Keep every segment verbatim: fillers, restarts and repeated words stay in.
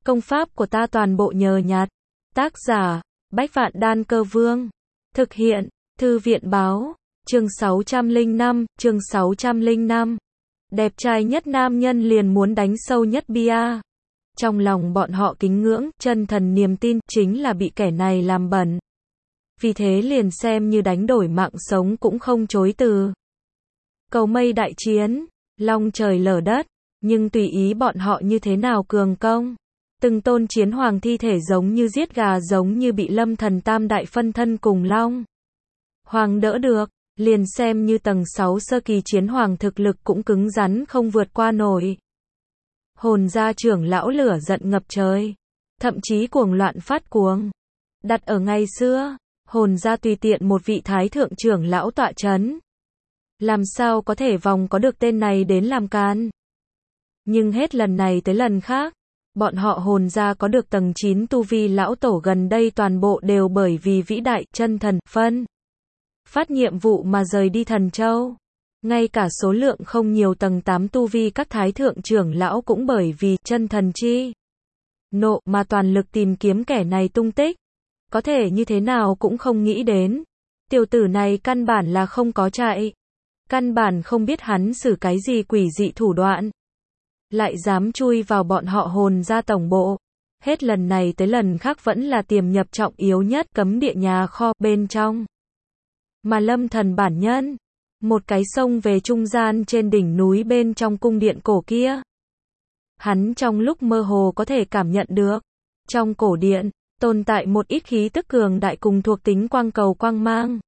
Công pháp của ta toàn bộ nhờ nhặt. Tác giả, Bách Vạn Đan Cơ Vương. Thực hiện, Thư viện Báo. Chương sáu trăm lẻ năm, chương sáu trăm lẻ năm. Đẹp trai nhất nam nhân liền muốn đánh sâu nhất bia. Trong lòng bọn họ kính ngưỡng, chân thần niềm tin, chính là bị kẻ này làm bẩn. Vì thế liền xem như đánh đổi mạng sống cũng không chối từ. Cầu mây đại chiến, long trời lở đất, nhưng tùy ý bọn họ như thế nào cường công. Từng tôn chiến hoàng thi thể giống như giết gà, giống như bị Lâm Thần tam đại phân thân cùng long hoàng đỡ được, liền xem như tầng sáu sơ kỳ chiến hoàng thực lực cũng cứng rắn không vượt qua nổi. Hồn gia trưởng lão lửa giận ngập trời, thậm chí cuồng loạn phát cuồng. Đặt ở ngày xưa, hồn gia tùy tiện một vị thái thượng trưởng lão tọa chấn, làm sao có thể vòng có được tên này đến làm can. Nhưng hết lần này tới lần khác, bọn họ hồn gia có được tầng chín tu vi lão tổ gần đây toàn bộ đều bởi vì vĩ đại chân thần phân phát nhiệm vụ mà rời đi Thần Châu. Ngay cả số lượng không nhiều tầng tám tu vi các thái thượng trưởng lão cũng bởi vì chân thần chi nộ mà toàn lực tìm kiếm kẻ này tung tích. Có thể như thế nào cũng không nghĩ đến, tiểu tử này căn bản là không có chạy, căn bản không biết hắn xử cái gì quỷ dị thủ đoạn, lại dám chui vào bọn họ hồn gia tổng bộ. Hết lần này tới lần khác vẫn là tiềm nhập trọng yếu nhất cấm địa nhà kho bên trong. Mà Lâm Thần bản nhân, một cái sông về trung gian trên đỉnh núi bên trong cung điện cổ kia. Hắn trong lúc mơ hồ có thể cảm nhận được, trong cổ điện, tồn tại một ít khí tức cường đại cùng thuộc tính quang cầu quang mang.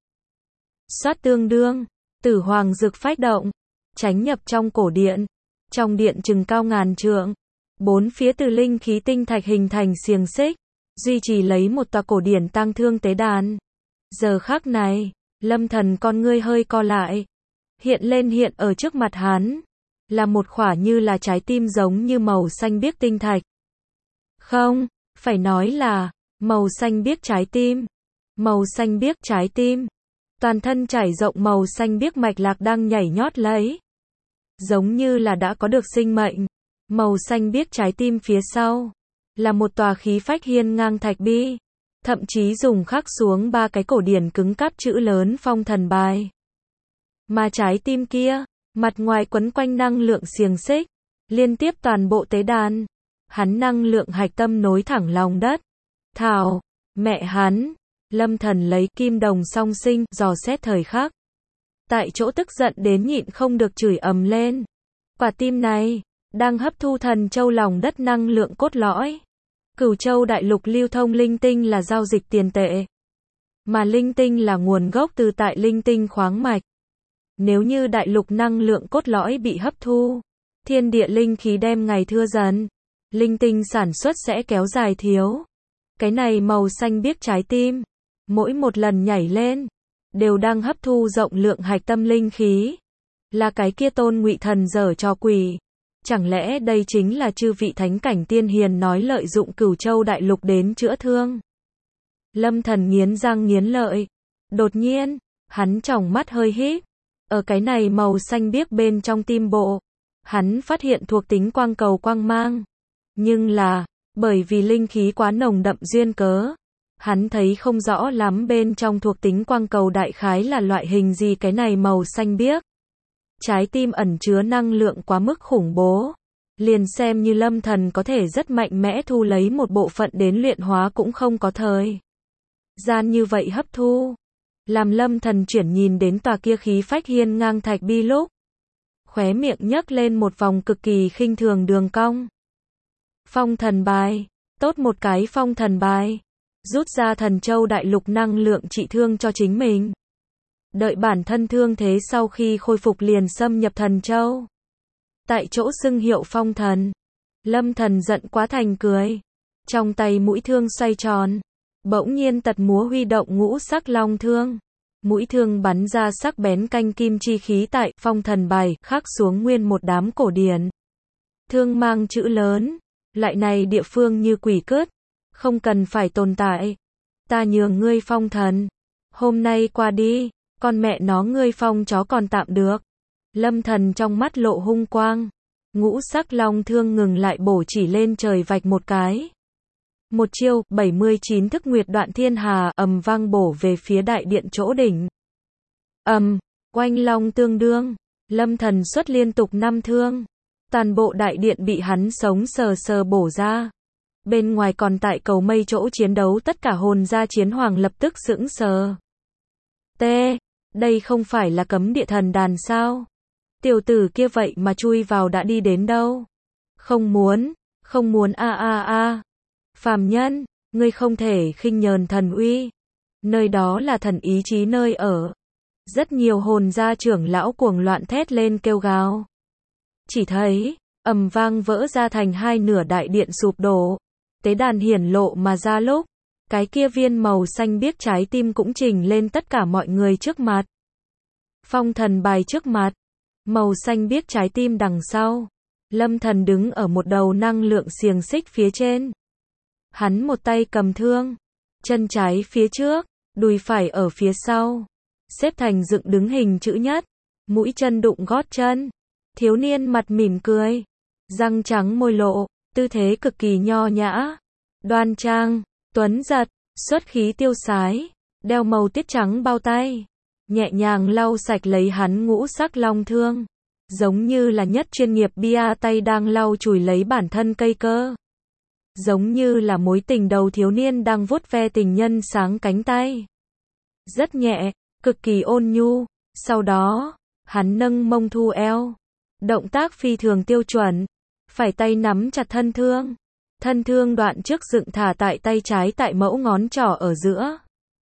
Sát tương đương, tử hoàng dực phách động, tránh nhập trong cổ điện. Trong điện chừng cao ngàn trượng, bốn phía từ linh khí tinh thạch hình thành xiềng xích, duy trì lấy một tòa cổ điển tang thương tế đàn. Giờ khắc này, Lâm Thần con ngươi hơi co lại, hiện lên hiện ở trước mặt hắn, là một khỏa như là trái tim giống như màu xanh biếc tinh thạch. Không, phải nói là, màu xanh biếc trái tim. Màu xanh biếc trái tim. Toàn thân trải rộng màu xanh biếc mạch lạc đang nhảy nhót lấy. Giống như là đã có được sinh mệnh. Màu xanh biếc trái tim phía sau, là một tòa khí phách hiên ngang thạch bi. Thậm chí dùng khắc xuống ba cái cổ điển cứng cáp chữ lớn phong thần bài. Mà trái tim kia, mặt ngoài quấn quanh năng lượng xiềng xích, liên tiếp toàn bộ tế đàn. Hắn năng lượng hạch tâm nối thẳng lòng đất. Thảo, mẹ hắn, Lâm Thần lấy kim đồng song sinh, dò xét thời khắc. Tại chỗ tức giận đến nhịn không được chửi ầm lên. Quả tim này, đang hấp thu Thần Châu lòng đất năng lượng cốt lõi. Cửu Châu đại lục lưu thông linh tinh là giao dịch tiền tệ. Mà linh tinh là nguồn gốc từ tại linh tinh khoáng mạch. Nếu như đại lục năng lượng cốt lõi bị hấp thu, thiên địa linh khí đem ngày thưa dần, linh tinh sản xuất sẽ kéo dài thiếu. Cái này màu xanh biếc trái tim, mỗi một lần nhảy lên, đều đang hấp thu rộng lượng hạch tâm linh khí. Là cái kia tôn ngụy thần giở trò quỷ. Chẳng lẽ đây chính là chư vị thánh cảnh tiên hiền nói lợi dụng Cửu Châu đại lục đến chữa thương? Lâm Thần nghiến răng nghiến lợi. Đột nhiên, hắn tròng mắt hơi híp. Ở cái này màu xanh biếc bên trong tim bộ, hắn phát hiện thuộc tính quang cầu quang mang. Nhưng là, bởi vì linh khí quá nồng đậm duyên cớ, hắn thấy không rõ lắm bên trong thuộc tính quang cầu đại khái là loại hình gì. Cái này màu xanh biếc trái tim ẩn chứa năng lượng quá mức khủng bố. Liền xem như Lâm Thần có thể rất mạnh mẽ thu lấy một bộ phận đến luyện hóa cũng không có thời gian như vậy hấp thu. Làm Lâm Thần chuyển nhìn đến tòa kia khí phách hiên ngang thạch bi lúc, khóe miệng nhấc lên một vòng cực kỳ khinh thường đường cong. Phong thần bài, tốt một cái phong thần bài. Rút ra Thần Châu đại lục năng lượng trị thương cho chính mình. Đợi bản thân thương thế sau khi khôi phục liền xâm nhập Thần Châu. Tại chỗ xưng hiệu phong thần. Lâm Thần giận quá thành cười. Trong tay mũi thương xoay tròn. Bỗng nhiên tật múa huy động ngũ sắc long thương. Mũi thương bắn ra sắc bén canh kim chi khí tại phong thần bài khắc xuống nguyên một đám cổ điển. Thương mang chữ lớn. Lại này địa phương như quỷ cướp. Không cần phải tồn tại. Ta nhường ngươi phong thần. Hôm nay qua đi. Con mẹ nó ngươi phong chó còn tạm được. Lâm Thần trong mắt lộ hung quang. ngũ sắc long thương ngừng lại bổ chỉ lên trời vạch một cái. Một chiêu, bảy mươi chín thức Nguyệt Đoạn Thiên Hà ầm vang bổ về phía đại điện chỗ đỉnh. Ầm, oanh long tương đương, Lâm Thần xuất liên tục năm thương. Toàn bộ đại điện bị hắn sống sờ sờ bổ ra. Bên ngoài còn tại cầu mây chỗ chiến đấu tất cả hồn gia chiến hoàng lập tức sững sờ. T, đây không phải là cấm địa thần đàn sao? Tiểu tử kia vậy mà chui vào đã đi đến đâu? Không muốn, không muốn a a a. Phàm nhân, ngươi không thể khinh nhờn thần uy. Nơi đó là thần ý chí nơi ở. Rất nhiều hồn gia trưởng lão cuồng loạn thét lên kêu gào. Chỉ thấy, ầm vang vỡ ra thành hai nửa đại điện sụp đổ. Tế đàn hiển lộ mà ra lúc, cái kia viên màu xanh biếc trái tim cũng trình lên tất cả mọi người trước mặt. Phong thần bài trước mặt, màu xanh biếc trái tim đằng sau. Lâm Thần đứng ở một đầu năng lượng xiềng xích phía trên. Hắn một tay cầm thương, chân trái phía trước, đùi phải ở phía sau, xếp thành dựng đứng hình chữ nhất, mũi chân đụng gót chân. Thiếu niên mặt mỉm cười, răng trắng môi lộ, tư thế cực kỳ nho nhã, đoan trang, tuấn giật, xuất khí tiêu sái, đeo màu tiết trắng bao tay, nhẹ nhàng lau sạch lấy hắn ngũ sắc long thương, giống như là nhất chuyên nghiệp bia tay đang lau chùi lấy bản thân cây cơ. Giống như là mối tình đầu thiếu niên đang vuốt ve tình nhân sáng cánh tay. Rất nhẹ, cực kỳ ôn nhu, sau đó, hắn nâng mông thu eo. Động tác phi thường tiêu chuẩn, phải tay nắm chặt thân thương. Thân thương đoạn trước dựng thả tại tay trái tại mẫu ngón trỏ ở giữa.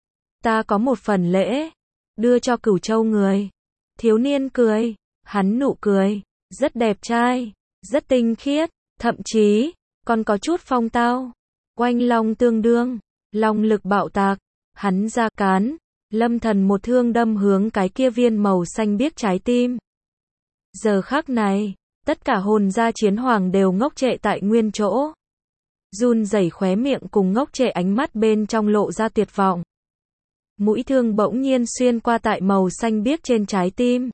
Ta có một phần lễ, đưa cho Cửu Châu người. Thiếu niên cười, hắn nụ cười, rất đẹp trai, rất tinh khiết, thậm chí, còn có chút phong tao. Oanh long tương đương, long lực bạo tạc, hắn ra cán, Lâm Thần một thương đâm hướng cái kia viên màu xanh biếc trái tim. Giờ khắc này, tất cả hồn gia chiến hoàng đều ngốc trệ tại nguyên chỗ. Run rẩy khóe miệng cùng ngốc trệ ánh mắt bên trong lộ ra tuyệt vọng. Mũi thương bỗng nhiên xuyên qua tại màu xanh biếc trên trái tim.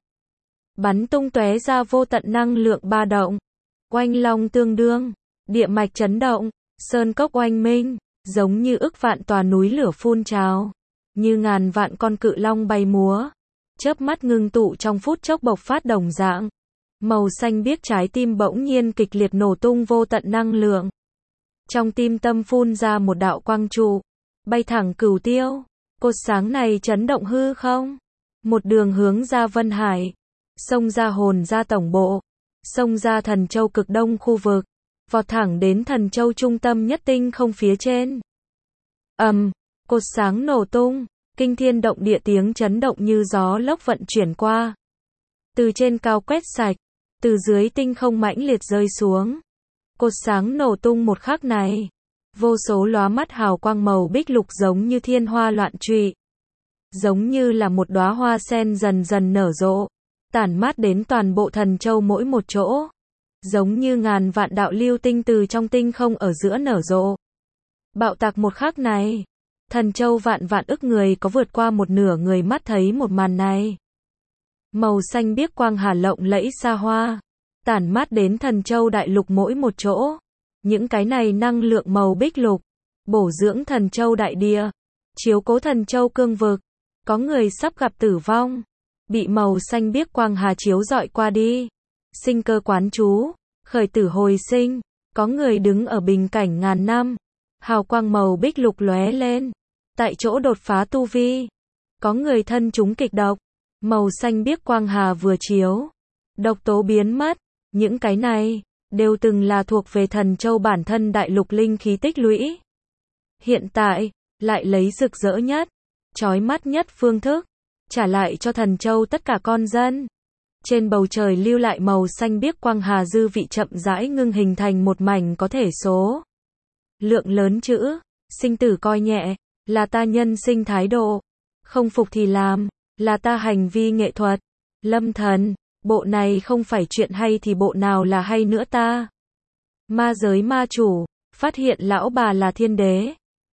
Bắn tung tóe ra vô tận năng lượng ba động. Oanh long tương đương, địa mạch chấn động, sơn cốc oanh minh, giống như ức vạn tòa núi lửa phun trào. Như ngàn vạn con cự long bay múa. Chớp mắt ngưng tụ trong phút chốc bộc phát đồng dạng. Màu xanh biếc trái tim bỗng nhiên kịch liệt nổ tung vô tận năng lượng. Trong tim tâm phun ra một đạo quang trụ, bay thẳng cửu tiêu. Cột sáng này chấn động hư không? Một đường hướng ra Vân Hải, xông ra hồn ra tổng bộ, xông ra Thần Châu cực đông khu vực, vọt thẳng đến Thần Châu trung tâm nhất tinh không phía trên. Ầm, um, cột sáng nổ tung. Kinh thiên động địa tiếng chấn động như gió lốc vận chuyển qua. Từ trên cao quét sạch, từ dưới tinh không mãnh liệt rơi xuống. Cột sáng nổ tung một khắc này. Vô số lóa mắt hào quang màu bích lục giống như thiên hoa loạn trụy. Giống như là một đóa hoa sen dần dần nở rộ. Tản mát đến toàn bộ Thần Châu mỗi một chỗ. Giống như ngàn vạn đạo lưu tinh từ trong tinh không ở giữa nở rộ. Bạo tạc một khắc này. Thần Châu vạn vạn ức người có vượt qua một nửa người mắt thấy một màn này. Màu xanh biếc quang hà lộng lẫy xa hoa, tản mát đến Thần Châu đại lục mỗi một chỗ. Những cái này năng lượng màu bích lục, bổ dưỡng Thần Châu đại địa, chiếu cố Thần Châu cương vực. Có người sắp gặp tử vong, bị màu xanh biếc quang hà chiếu dọi qua đi. Sinh cơ quán chú, khởi tử hồi sinh. Có người đứng ở bình cảnh ngàn năm, hào quang màu bích lục lóe lên. Tại chỗ đột phá tu vi. Có người thân chúng kịch độc. Màu xanh biếc quang hà vừa chiếu. Độc tố biến mất. Những cái này, đều từng là thuộc về Thần Châu bản thân đại lục linh khí tích lũy. Hiện tại, lại lấy rực rỡ nhất, chói mắt nhất phương thức. Trả lại cho Thần Châu tất cả con dân. Trên bầu trời lưu lại màu xanh biếc quang hà dư vị chậm rãi ngưng hình thành một mảnh có thể số. Lượng lớn chữ, sinh tử coi nhẹ. Là ta nhân sinh thái độ. Không phục thì làm. Là ta hành vi nghệ thuật. Lâm Thần, bộ này không phải chuyện hay thì bộ nào là hay nữa ta. Ma giới ma chủ, phát hiện lão bà là thiên đế.